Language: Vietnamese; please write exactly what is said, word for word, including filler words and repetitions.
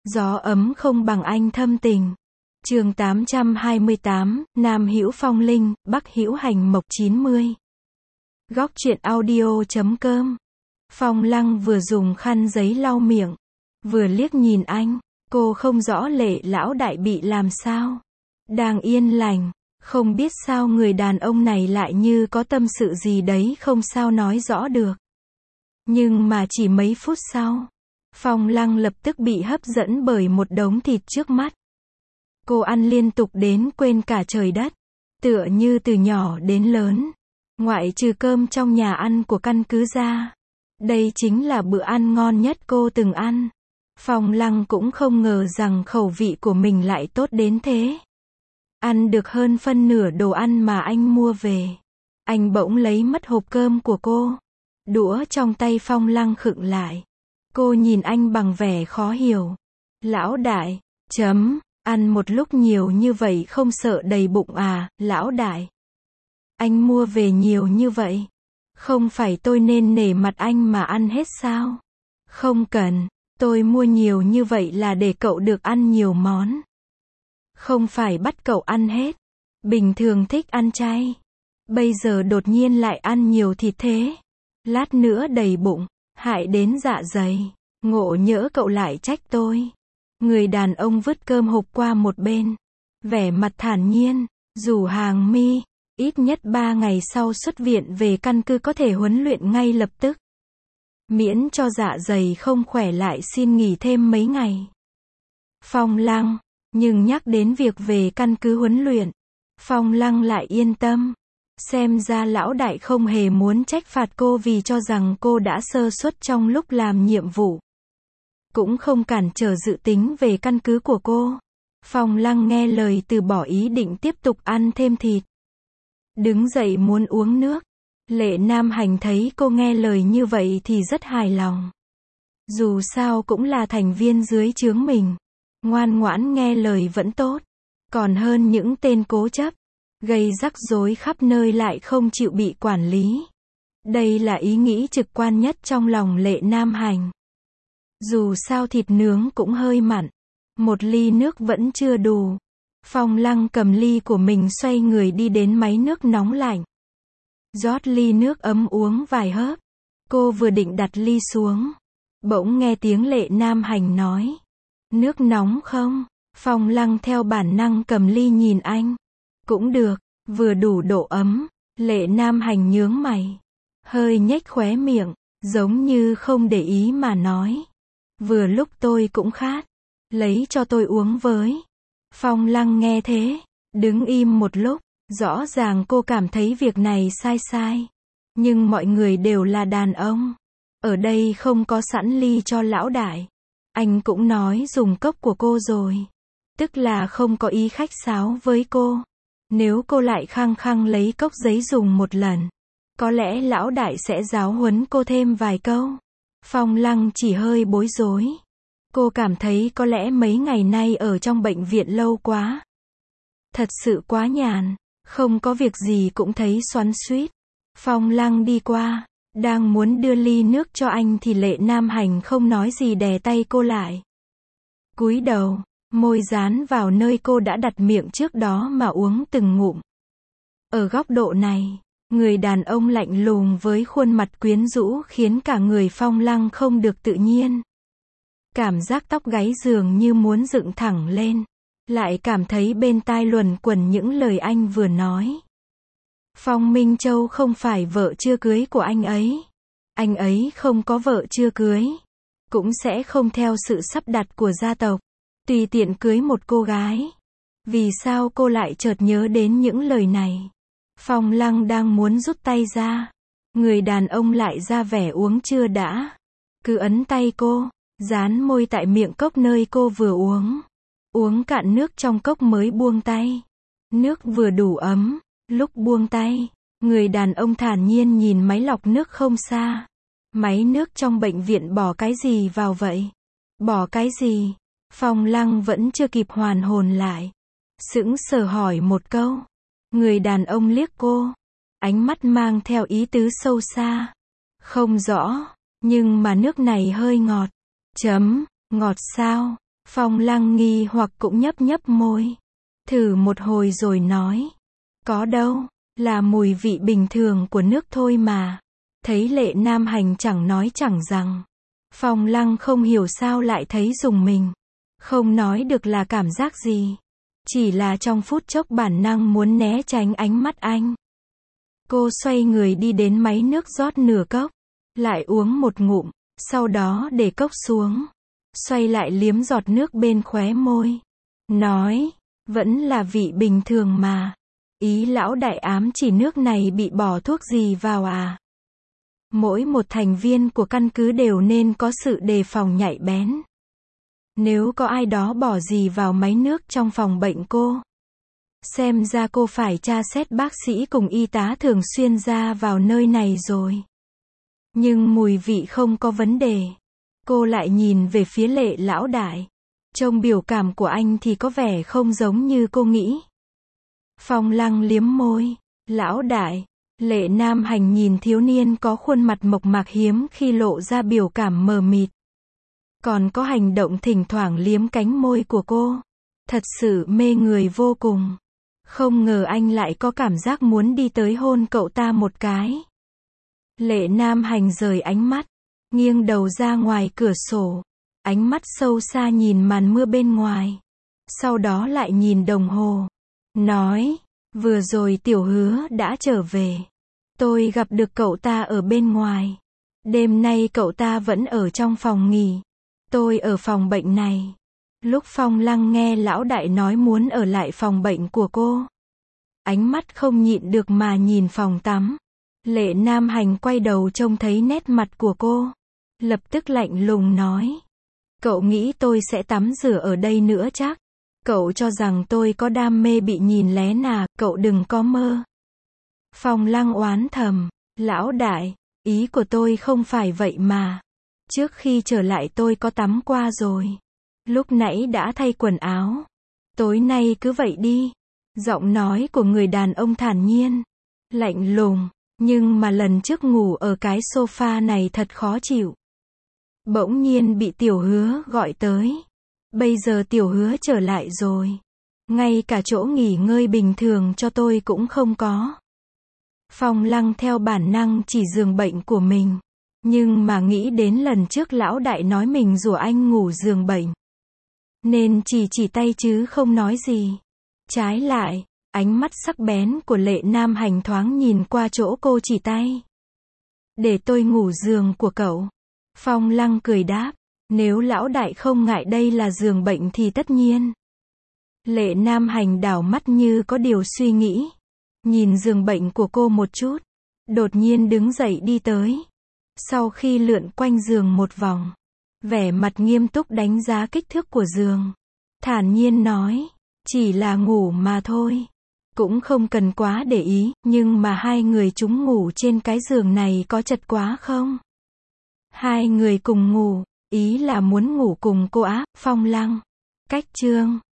Gió ấm không bằng anh thâm tình. Chương tám trăm hai mươi tám, Nam hữu phong linh, Bắc hữu hành mộc chín mươi. Góc truyện audio chấm com. Phong Lăng vừa dùng khăn giấy lau miệng, vừa liếc nhìn anh. Cô không rõ Lệ lão đại bị làm sao. Đang yên lành, không biết sao người đàn ông này lại như có tâm sự gì đấy không sao nói rõ được. Nhưng mà chỉ mấy phút sau, Phong Lăng lập tức bị hấp dẫn bởi một đống thịt trước mắt. Cô ăn liên tục đến quên cả trời đất. Tựa như từ nhỏ đến lớn, ngoại trừ cơm trong nhà ăn của căn cứ ra, đây chính là bữa ăn ngon nhất cô từng ăn. Phong Lăng cũng không ngờ rằng khẩu vị của mình lại tốt đến thế. Ăn được hơn phân nửa đồ ăn mà anh mua về, anh bỗng lấy mất hộp cơm của cô. Đũa trong tay Phong Lăng khựng lại. Cô nhìn anh bằng vẻ khó hiểu. Lão đại, chấm, ăn một lúc nhiều như vậy không sợ đầy bụng à, lão đại. Anh mua về nhiều như vậy, không phải tôi nên nể mặt anh mà ăn hết sao? Không cần, tôi mua nhiều như vậy là để cậu được ăn nhiều món. Không phải bắt cậu ăn hết. Bình thường thích ăn chay, bây giờ đột nhiên lại ăn nhiều thịt thế. Lát nữa đầy bụng, hại đến dạ dày. Ngộ nhỡ cậu lại trách tôi. Người đàn ông vứt cơm hộp qua một bên, vẻ mặt thản nhiên, rủ Hàng Mi, ít nhất ba ngày sau xuất viện về căn cứ có thể huấn luyện ngay lập tức. Miễn cho dạ dày không khỏe lại xin nghỉ thêm mấy ngày. Phong Lăng, nhưng nhắc đến việc về căn cứ huấn luyện, Phong Lăng lại yên tâm. Xem ra lão đại không hề muốn trách phạt cô vì cho rằng cô đã sơ suất trong lúc làm nhiệm vụ. Cũng không cản trở dự tính về căn cứ của cô. Phong Lăng nghe lời từ bỏ ý định tiếp tục ăn thêm thịt. Đứng dậy muốn uống nước. Lệ Nam Hành thấy cô nghe lời như vậy thì rất hài lòng. Dù sao cũng là thành viên dưới trướng mình. Ngoan ngoãn nghe lời vẫn tốt. Còn hơn những tên cố chấp, gây rắc rối khắp nơi lại không chịu bị quản lý. Đây là ý nghĩ trực quan nhất trong lòng Lệ Nam Hành. Dù sao thịt nướng cũng hơi mặn. Một ly nước vẫn chưa đủ. Phong Lăng cầm ly của mình xoay người đi đến máy nước nóng lạnh. Rót ly nước ấm uống vài hớp. Cô vừa định đặt ly xuống, bỗng nghe tiếng Lệ Nam Hành nói. Nước nóng không? Phong Lăng theo bản năng cầm ly nhìn anh. Cũng được, vừa đủ độ ấm. Lệ Nam Hành nhướng mày, hơi nhếch khóe miệng, giống như không để ý mà nói. Vừa lúc tôi cũng khát, lấy cho tôi uống với. Phong Lăng nghe thế, đứng im một lúc, rõ ràng cô cảm thấy việc này sai sai. Nhưng mọi người đều là đàn ông. Ở đây không có sẵn ly cho lão đại. Anh cũng nói dùng cốc của cô rồi. Tức là không có ý khách sáo với cô. Nếu cô lại khăng khăng lấy cốc giấy dùng một lần, có lẽ lão đại sẽ giáo huấn cô thêm vài câu. Phong Lăng chỉ hơi bối rối. Cô cảm thấy có lẽ mấy ngày nay ở trong bệnh viện lâu quá. Thật sự quá nhàn, không có việc gì cũng thấy xoắn xuýt. Phong Lăng đi qua, đang muốn đưa ly nước cho anh thì Lệ Nam Hành không nói gì đè tay cô lại. Cúi đầu, môi dán vào nơi cô đã đặt miệng trước đó mà uống từng ngụm. Ở góc độ này, người đàn ông lạnh lùng với khuôn mặt quyến rũ khiến cả người Phong Lăng không được tự nhiên. Cảm giác tóc gáy dường như muốn dựng thẳng lên. Lại cảm thấy bên tai luẩn quẩn những lời anh vừa nói. Phong Minh Châu không phải vợ chưa cưới của anh ấy. Anh ấy không có vợ chưa cưới. Cũng sẽ không theo sự sắp đặt của gia tộc tùy tiện cưới một cô gái. Vì sao cô lại chợt nhớ đến những lời này? Phong Lăng đang muốn rút tay ra. Người đàn ông lại ra vẻ uống chưa đã. Cứ ấn tay cô, dán môi tại miệng cốc nơi cô vừa uống. Uống cạn nước trong cốc mới buông tay. Nước vừa đủ ấm. Lúc buông tay, người đàn ông thản nhiên nhìn máy lọc nước không xa. Máy nước trong bệnh viện bỏ cái gì vào vậy? Bỏ cái gì? Phong Lăng vẫn chưa kịp hoàn hồn lại. Sững sờ hỏi một câu. Người đàn ông liếc cô. Ánh mắt mang theo ý tứ sâu xa. Không rõ, nhưng mà nước này hơi ngọt. Chấm, ngọt sao? Phong Lăng nghi hoặc cũng nhấp nhấp môi. Thử một hồi rồi nói. Có đâu, là mùi vị bình thường của nước thôi mà. Thấy Lệ Nam Hành chẳng nói chẳng rằng. Phong Lăng không hiểu sao lại thấy rùng mình. Không nói được là cảm giác gì. Chỉ là trong phút chốc bản năng muốn né tránh ánh mắt anh. Cô xoay người đi đến máy nước rót nửa cốc. Lại uống một ngụm. Sau đó để cốc xuống. Xoay lại liếm giọt nước bên khóe môi. Nói. Vẫn là vị bình thường mà. Ý lão đại ám chỉ nước này bị bỏ thuốc gì vào à? Mỗi một thành viên của căn cứ đều nên có sự đề phòng nhạy bén. Nếu có ai đó bỏ gì vào máy nước trong phòng bệnh cô. Xem ra cô phải tra xét bác sĩ cùng y tá thường xuyên ra vào nơi này rồi. Nhưng mùi vị không có vấn đề. Cô lại nhìn về phía Lệ lão đại. Trông biểu cảm của anh thì có vẻ không giống như cô nghĩ. Phong Lăng liếm môi. Lão đại. Lệ Nam Hành nhìn thiếu niên có khuôn mặt mộc mạc hiếm khi lộ ra biểu cảm mờ mịt. Còn có hành động thỉnh thoảng liếm cánh môi của cô. Thật sự mê người vô cùng. Không ngờ anh lại có cảm giác muốn đi tới hôn cậu ta một cái. Lệ Nam Hành rời ánh mắt. Nghiêng đầu ra ngoài cửa sổ. Ánh mắt sâu xa nhìn màn mưa bên ngoài. Sau đó lại nhìn đồng hồ. Nói. Vừa rồi Tiểu Hứa đã trở về. Tôi gặp được cậu ta ở bên ngoài. Đêm nay cậu ta vẫn ở trong phòng nghỉ. Tôi ở phòng bệnh này. Lúc Phong Lăng nghe lão đại nói muốn ở lại phòng bệnh của cô. Ánh mắt không nhịn được mà nhìn phòng tắm. Lệ Nam Hành quay đầu trông thấy nét mặt của cô. Lập tức lạnh lùng nói. Cậu nghĩ tôi sẽ tắm rửa ở đây nữa chắc? Cậu cho rằng tôi có đam mê bị nhìn lén à? Cậu đừng có mơ. Phong Lăng oán thầm. Lão đại, ý của tôi không phải vậy mà. Trước khi trở lại tôi có tắm qua rồi. Lúc nãy đã thay quần áo. Tối nay cứ vậy đi. Giọng nói của người đàn ông thản nhiên. Lạnh lùng. Nhưng mà lần trước ngủ ở cái sofa này thật khó chịu. Bỗng nhiên bị Tiểu Hứa gọi tới. Bây giờ Tiểu Hứa trở lại rồi. Ngay cả chỗ nghỉ ngơi bình thường cho tôi cũng không có. Phong Lăng theo bản năng chỉ giường bệnh của mình. Nhưng mà nghĩ đến lần trước lão đại nói mình rủ anh ngủ giường bệnh. Nên chỉ chỉ tay chứ không nói gì. Trái lại, ánh mắt sắc bén của Lệ Nam Hành thoáng nhìn qua chỗ cô chỉ tay. Để tôi ngủ giường của cậu. Phong Lăng cười đáp. Nếu lão đại không ngại đây là giường bệnh thì tất nhiên. Lệ Nam Hành đảo mắt như có điều suy nghĩ. Nhìn giường bệnh của cô một chút. Đột nhiên đứng dậy đi tới. Sau khi lượn quanh giường một vòng. Vẻ mặt nghiêm túc đánh giá kích thước của giường. Thản nhiên nói. Chỉ là ngủ mà thôi. Cũng không cần quá để ý. Nhưng mà hai người chúng ngủ trên cái giường này có chật quá không? Hai người cùng ngủ. Ý là muốn ngủ cùng cô á. Phong Lăng. Cách chương.